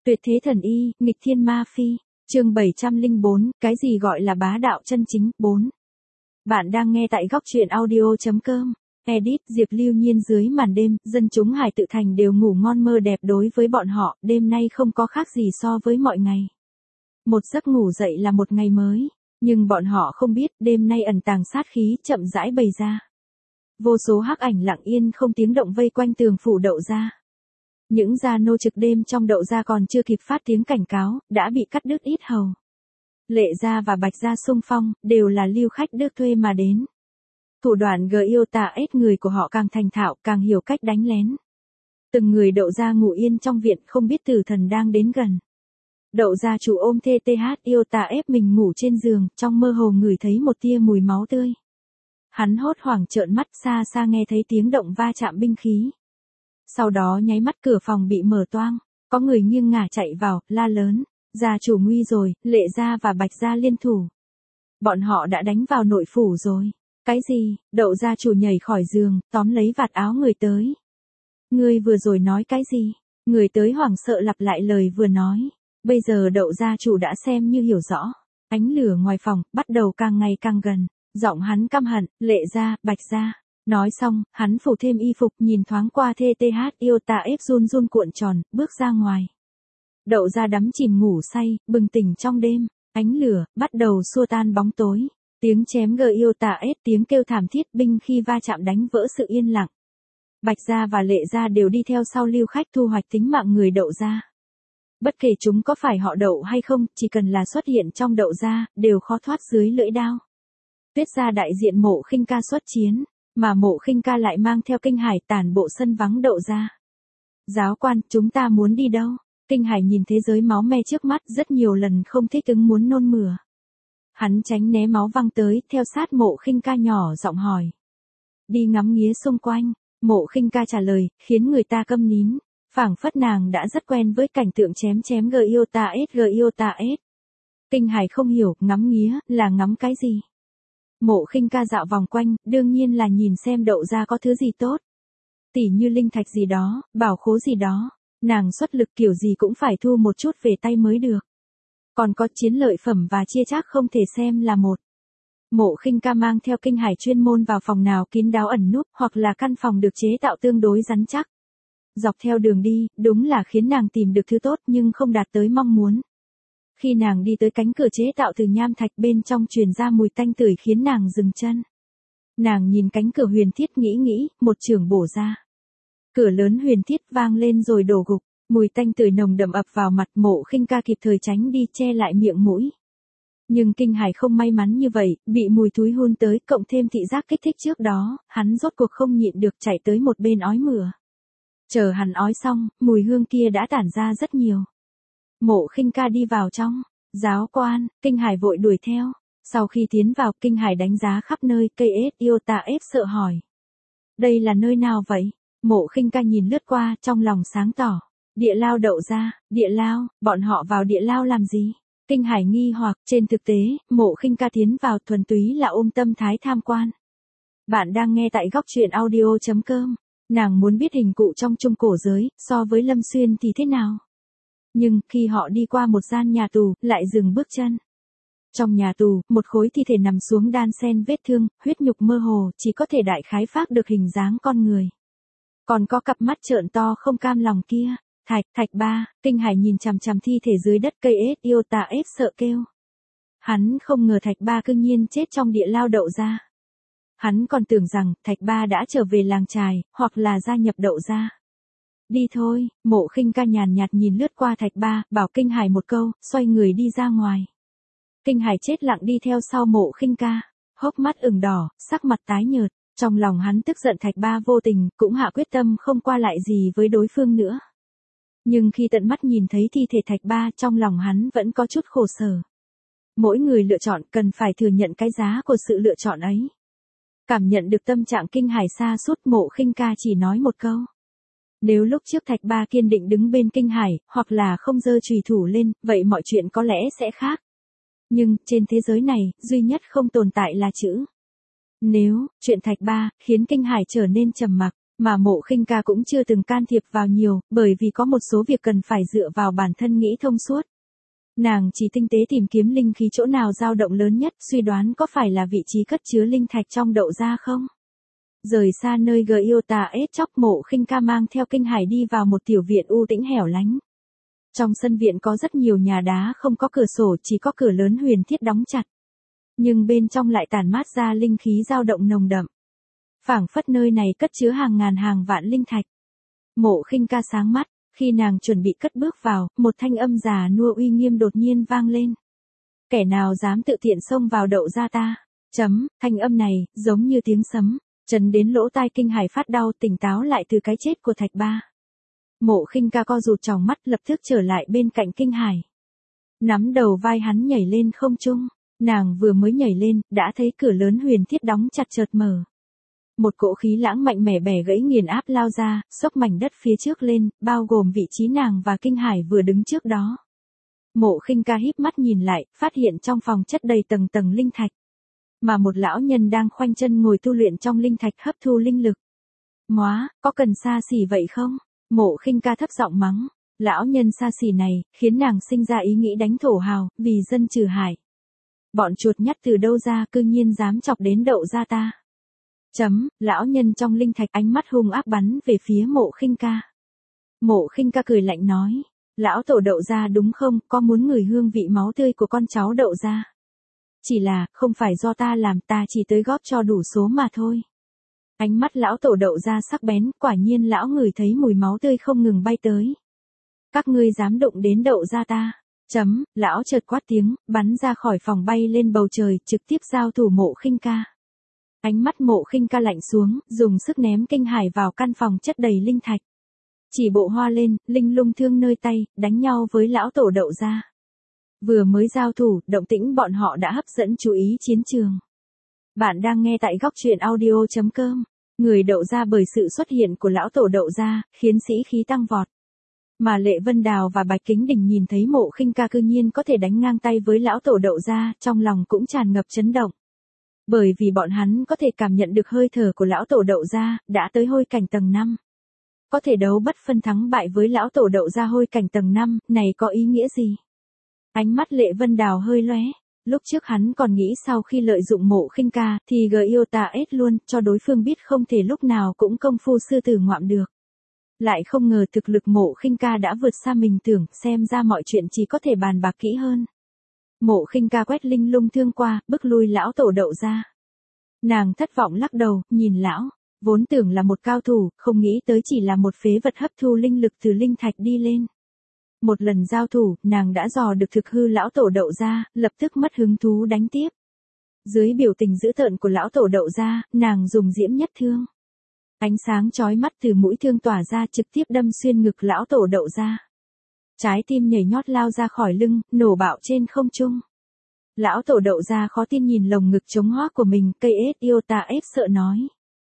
Tuyệt thế thần y, nghịch thiên ma phi. Chương 704, cái gì gọi là bá đạo chân chính? 4. Bạn đang nghe tại góc truyện audio.com. Edit Diệp Lưu Nhiên. Dưới màn đêm, dân chúng Hải Tự Thành đều ngủ ngon mơ đẹp. Đối với bọn họ, đêm nay không có khác gì so với mọi ngày. Một giấc ngủ dậy là một ngày mới, nhưng bọn họ không biết đêm nay ẩn tàng sát khí chậm rãi bày ra. Vô số hắc ảnh lặng yên không tiếng động vây quanh tường phủ Đậu gia. Những gia nô trực đêm trong Đậu gia còn chưa kịp phát tiếng cảnh cáo, đã bị cắt đứt yết hầu. Lệ gia và Bạch gia xung phong, đều là lưu khách được thuê mà đến. Thủ đoạn gờ yêu tà ết người của họ càng thành thạo, càng hiểu cách đánh lén. Từng người Đậu gia ngủ yên trong viện, không biết tử thần đang đến gần. Đậu gia chủ ôm TTH yêu tà ép mình ngủ trên giường, trong mơ hồ ngửi thấy một tia mùi máu tươi. Hắn hốt hoảng trợn mắt, xa xa nghe thấy tiếng động va chạm binh khí. Sau đó nháy mắt cửa phòng bị mở toang, có người nghiêng ngả chạy vào, la lớn, gia chủ nguy rồi, Lệ gia và Bạch gia liên thủ. Bọn họ đã đánh vào nội phủ rồi. Cái gì? Đậu gia chủ nhảy khỏi giường, tóm lấy vạt áo người tới. Ngươi vừa rồi nói cái gì? Người tới hoảng sợ lặp lại lời vừa nói. Bây giờ Đậu gia chủ đã xem như hiểu rõ. Ánh lửa ngoài phòng, bắt đầu càng ngày càng gần. Giọng hắn căm hận, Lệ gia, Bạch gia. Nói xong, hắn phủ thêm y phục, nhìn thoáng qua TTH yêu tà ép run run cuộn tròn, bước ra ngoài. Đậu gia đắm chìm ngủ say, bừng tỉnh trong đêm. Ánh lửa, bắt đầu xua tan bóng tối. Tiếng chém gờ yêu tà ép, tiếng kêu thảm thiết, binh khi va chạm đánh vỡ sự yên lặng. Bạch gia và Lệ gia đều đi theo sau lưu khách thu hoạch tính mạng người Đậu gia. Bất kể chúng có phải họ Đậu hay không, chỉ cần là xuất hiện trong Đậu gia, đều khó thoát dưới lưỡi đao. Tuyết gia đại diện Mộ Khinh Ca xuất chiến, mà Mộ Khinh Ca lại mang theo Kinh Hải tản bộ sân vắng Đậu gia. Giáo quan, chúng ta muốn đi đâu? Kinh Hải nhìn thế giới máu me trước mắt, rất nhiều lần không thích ứng muốn nôn mửa. Hắn tránh né máu văng tới, theo sát Mộ Khinh Ca nhỏ giọng hỏi. Đi ngắm nghía xung quanh. Mộ Khinh Ca trả lời, khiến người ta câm nín. Phảng phất nàng đã rất quen với cảnh tượng chém gờ yêu tà ết. Kinh Hải không hiểu, ngắm nghía, là ngắm cái gì? Mộ Khinh Ca dạo vòng quanh, đương nhiên là nhìn xem Đậu gia có thứ gì tốt. Tỉ như linh thạch gì đó, bảo khố gì đó. Nàng xuất lực kiểu gì cũng phải thu một chút về tay mới được. Còn có chiến lợi phẩm và chia chác không thể xem là một. Mộ Khinh Ca mang theo Kinh Hải chuyên môn vào phòng nào kín đáo ẩn núp, hoặc là căn phòng được chế tạo tương đối rắn chắc. Dọc theo đường đi, đúng là khiến nàng tìm được thứ tốt nhưng không đạt tới mong muốn. Khi nàng đi tới cánh cửa chế tạo từ nham thạch, bên trong truyền ra mùi tanh tưởi khiến nàng dừng chân. Nàng nhìn cánh cửa huyền thiết nghĩ, một chưởng bổ ra. Cửa lớn huyền thiết vang lên rồi đổ gục, mùi tanh tưởi nồng đậm ập vào mặt. Mộ Khinh Ca kịp thời tránh đi, che lại miệng mũi. Nhưng Kinh Hải không may mắn như vậy, bị mùi thúi hun tới, cộng thêm thị giác kích thích trước đó, hắn rốt cuộc không nhịn được chạy tới một bên ói mửa. Chờ hắn ói xong, mùi hương kia đã tản ra rất nhiều. Mộ Khinh Ca đi vào trong. Giáo quan, Kinh Hải vội đuổi theo. Sau khi tiến vào, Kinh Hải đánh giá khắp nơi, cây ết yêu tà ết sợ hỏi. Đây là nơi nào vậy? Mộ Khinh Ca nhìn lướt qua, trong lòng sáng tỏ. Địa lao Đậu gia. Địa lao, bọn họ vào địa lao làm gì? Kinh Hải nghi hoặc, trên thực tế, Mộ Khinh Ca tiến vào thuần túy là ôm tâm thái tham quan. Bạn đang nghe tại góc truyện audio.com. Nàng muốn biết hình cụ trong trung cổ giới, so với Lâm Xuyên thì thế nào? Nhưng, khi họ đi qua một gian nhà tù, lại dừng bước chân. Trong nhà tù, một khối thi thể nằm xuống đan xen vết thương, huyết nhục mơ hồ, chỉ có thể đại khái phác được hình dáng con người. Còn có cặp mắt trợn to không cam lòng kia. Thạch ba, Kinh Hải nhìn chằm chằm thi thể dưới đất, cây ết yêu tà ết sợ kêu. Hắn không ngờ Thạch ba cương nhiên chết trong địa lao Đậu gia. Hắn còn tưởng rằng Thạch ba đã trở về làng trài, hoặc là gia nhập Đậu gia. Đi thôi. Mộ Khinh Ca nhàn nhạt nhìn lướt qua Thạch ba, bảo Kinh Hải một câu, xoay người đi ra ngoài. Kinh Hải chết lặng đi theo sau Mộ Khinh Ca, hốc mắt ửng đỏ, sắc mặt tái nhợt. Trong lòng hắn tức giận Thạch ba vô tình, cũng hạ quyết tâm không qua lại gì với đối phương nữa. Nhưng khi tận mắt nhìn thấy thi thể Thạch ba, trong lòng hắn vẫn có chút khổ sở. Mỗi người lựa chọn cần phải thừa nhận cái giá của sự lựa chọn ấy. Cảm nhận được tâm trạng Kinh Hải xa suốt, Mộ Khinh Ca chỉ nói một câu. Nếu lúc trước Thạch ba kiên định đứng bên Kinh Hải, hoặc là không giơ chùy thủ lên, vậy mọi chuyện có lẽ sẽ khác. Nhưng, trên thế giới này, duy nhất không tồn tại là chữ. Nếu, chuyện Thạch ba, khiến Kinh Hải trở nên trầm mặc. Mà Mộ Khinh Ca cũng chưa từng can thiệp vào nhiều, bởi vì có một số việc cần phải dựa vào bản thân nghĩ thông suốt. Nàng chỉ tinh tế tìm kiếm linh khí chỗ nào dao động lớn nhất, suy đoán có phải là vị trí cất chứa linh thạch trong đậu ra không? Rời xa nơi Gyota ết chóc, Mộ Khinh Ca mang theo Kinh Hải đi vào một tiểu viện u tĩnh hẻo lánh. Trong sân viện có rất nhiều nhà đá không có cửa sổ, chỉ có cửa lớn huyền thiết đóng chặt. Nhưng bên trong lại tản mát ra linh khí dao động nồng đậm. Phảng phất nơi này cất chứa hàng ngàn hàng vạn linh thạch. Mộ Khinh Ca sáng mắt, khi nàng chuẩn bị cất bước vào, một thanh âm già nua uy nghiêm đột nhiên vang lên. Kẻ nào dám tự tiện xông vào đậu ra ta? Thanh âm này, giống như tiếng sấm, chấn đến lỗ tai Kinh Hải phát đau, tỉnh táo lại từ cái chết của Thạch Ba. Mộ Khinh Ca co rụt tròng mắt, lập tức trở lại bên cạnh Kinh Hải. Nắm đầu vai hắn nhảy lên không trung, nàng vừa mới nhảy lên, đã thấy cửa lớn huyền thiết đóng chặt chợt mở. Một cỗ khí lãng mạnh mẽ bẻ gãy nghiền áp lao ra, xốc mảnh đất phía trước lên, bao gồm vị trí nàng và Kinh Hải vừa đứng trước đó. Mộ Khinh Ca híp mắt nhìn lại, phát hiện trong phòng chất đầy tầng tầng linh thạch. Mà một lão nhân đang khoanh chân ngồi tu luyện trong linh thạch hấp thu linh lực. Móa, có cần xa xỉ vậy không? Mộ Khinh Ca thấp giọng mắng. Lão nhân xa xỉ này, khiến nàng sinh ra ý nghĩ đánh thổ hào, vì dân trừ hại. Bọn chuột nhắt từ đâu ra, cư nhiên dám chọc đến đậu ra ta. Lão nhân trong linh thạch ánh mắt hung ác bắn về phía Mộ Khinh Ca. Mộ Khinh Ca cười lạnh nói. Lão tổ đậu ra đúng không, có muốn ngửi hương vị máu tươi của con cháu đậu ra? Chỉ là, không phải do ta làm, ta chỉ tới góp cho đủ số mà thôi. Ánh mắt lão tổ đậu ra sắc bén, quả nhiên lão ngửi thấy mùi máu tươi không ngừng bay tới. Các ngươi dám đụng đến đậu ra ta. Lão chợt quát tiếng, bắn ra khỏi phòng bay lên bầu trời, trực tiếp giao thủ Mộ Khinh Ca. Ánh mắt Mộ Khinh Ca lạnh xuống, dùng sức ném Kinh Hải vào căn phòng chất đầy linh thạch. Chỉ bộ hoa lên, linh lung thương nơi tay, đánh nhau với lão tổ đậu ra. Vừa mới giao thủ, động tĩnh bọn họ đã hấp dẫn chú ý chiến trường. Bạn đang nghe tại góc truyện audio.com. Người đậu ra bởi sự xuất hiện của lão tổ đậu ra, khiến sĩ khí tăng vọt. Mà Lệ Vân Đào và Bạch Kính Đình nhìn thấy Mộ Khinh Ca cư nhiên có thể đánh ngang tay với lão tổ đậu ra, trong lòng cũng tràn ngập chấn động. Bởi vì bọn hắn có thể cảm nhận được hơi thở của lão tổ đậu ra, đã tới hôi cảnh tầng 5. Có thể đấu bất phân thắng bại với lão tổ đậu ra hôi cảnh tầng 5, này có ý nghĩa gì? Ánh mắt Lệ Vân Đào hơi lóe. Lúc trước hắn còn nghĩ sau khi lợi dụng Mộ Khinh Ca thì Gyota ết luôn, cho đối phương biết không thể lúc nào cũng công phu sư tử ngoạm được. Lại không ngờ thực lực Mộ Khinh Ca đã vượt xa mình tưởng, xem ra mọi chuyện chỉ có thể bàn bạc kỹ hơn. Mộ Khinh Ca quét linh lung thương qua, bức lui lão tổ đậu ra. Nàng thất vọng lắc đầu, nhìn lão, vốn tưởng là một cao thủ, không nghĩ tới chỉ là một phế vật hấp thu linh lực từ linh thạch đi lên. Một lần giao thủ, nàng đã dò được thực hư lão tổ đậu ra, lập tức mất hứng thú đánh tiếp. Dưới biểu tình dữ tợn của lão tổ đậu ra, nàng dùng diễm nhất thương. Ánh sáng chói mắt từ mũi thương tỏa ra trực tiếp đâm xuyên ngực lão tổ đậu ra. Trái tim nhảy nhót lao ra khỏi lưng, nổ bạo trên không trung. Lão tổ đậu ra khó tin nhìn lồng ngực trống hoác của mình, cây ết yêu ta ép sợ nói.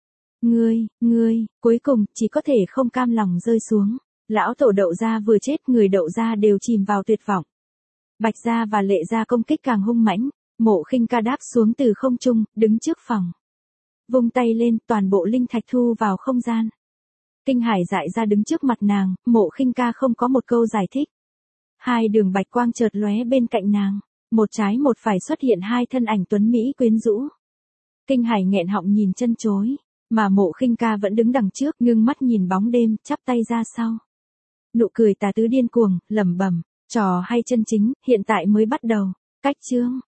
Ngươi, cuối cùng, chỉ có thể không cam lòng rơi xuống. Lão tổ đậu ra vừa chết, người đậu ra đều chìm vào tuyệt vọng. Bạch gia và Lệ gia công kích càng hung mãnh, Mộ Khinh Ca đáp xuống từ không trung, đứng trước phòng. Vung tay lên, toàn bộ linh thạch thu vào không gian. Kinh Hải dại ra đứng trước mặt nàng, Mộ Khinh Ca không có một câu giải thích. Hai đường bạch quang chợt lóe bên cạnh nàng, một trái một phải xuất hiện hai thân ảnh tuấn mỹ quyến rũ. Kinh Hải nghẹn họng nhìn chân chối, mà Mộ Khinh Ca vẫn đứng đằng trước, ngưng mắt nhìn bóng đêm, chắp tay ra sau. Nụ cười tà tứ điên cuồng, lẩm bẩm, trò hay chân chính, hiện tại mới bắt đầu. Cách chương